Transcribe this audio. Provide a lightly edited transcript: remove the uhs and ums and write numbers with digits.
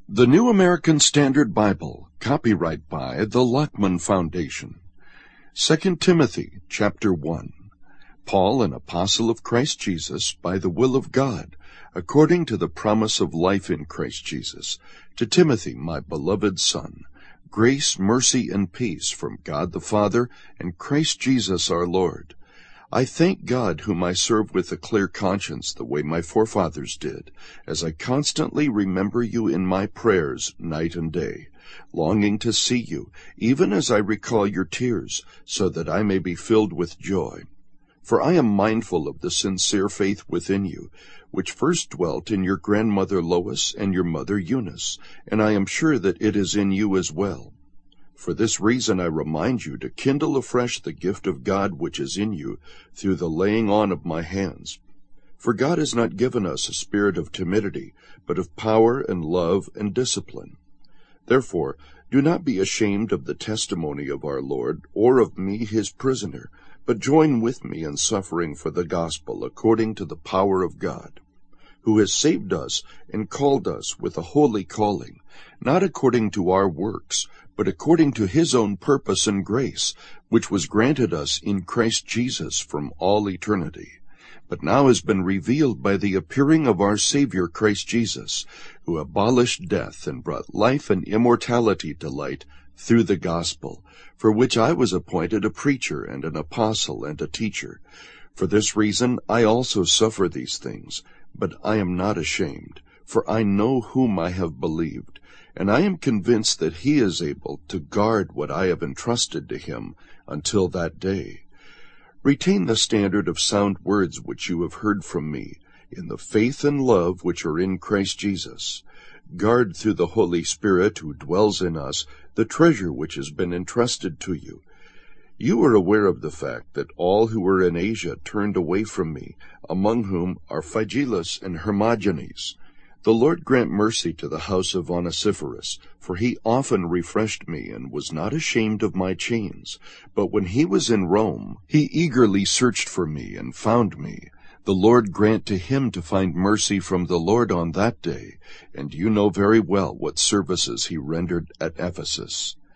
The New American Standard Bible, copyright by the Lockman Foundation. 2 Timothy, chapter 1. Paul, an apostle of Christ Jesus, by the will of God, according to the promise of life in Christ Jesus, to Timothy, my beloved son, grace, mercy, and peace from God the Father and Christ Jesus our Lord. I thank God, whom I serve with a clear conscience, the way my forefathers did, as I constantly remember you in my prayers night and day, longing to see you, even as I recall your tears, so that I may be filled with joy. For I am mindful of the sincere faith within you, which first dwelt in your grandmother Lois and your mother Eunice, and I am sure that it is in you as well. For this reason I remind you to kindle afresh the gift of God which is in you through the laying on of my hands. For God has not given us a spirit of timidity, but of power and love and discipline. Therefore, do not be ashamed of the testimony of our Lord, or of me his prisoner, but join with me in suffering for the gospel according to the power of God, who has saved us and called us with a holy calling, not according to our works, but according to his own purpose and grace, which was granted us in Christ Jesus from all eternity, but now has been revealed by the appearing of our Savior Christ Jesus, who abolished death and brought life and immortality to light through the gospel, for which I was appointed a preacher and an apostle and a teacher. For this reason I also suffer these things, but I am not ashamed, for I know whom I have believed, and I am convinced that he is able to guard what I have entrusted to him until that day. Retain the standard of sound words which you have heard from me, in the faith and love which are in Christ Jesus. Guard through the Holy Spirit who dwells in us the treasure which has been entrusted to you. You are aware of the fact that all who were in Asia turned away from me, among whom are Phygelus and Hermogenes. The Lord grant mercy to the house of Onesiphorus, for he often refreshed me and was not ashamed of my chains. But when he was in Rome, he eagerly searched for me and found me. The Lord grant to him to find mercy from the Lord on that day, and you know very well what services he rendered at Ephesus.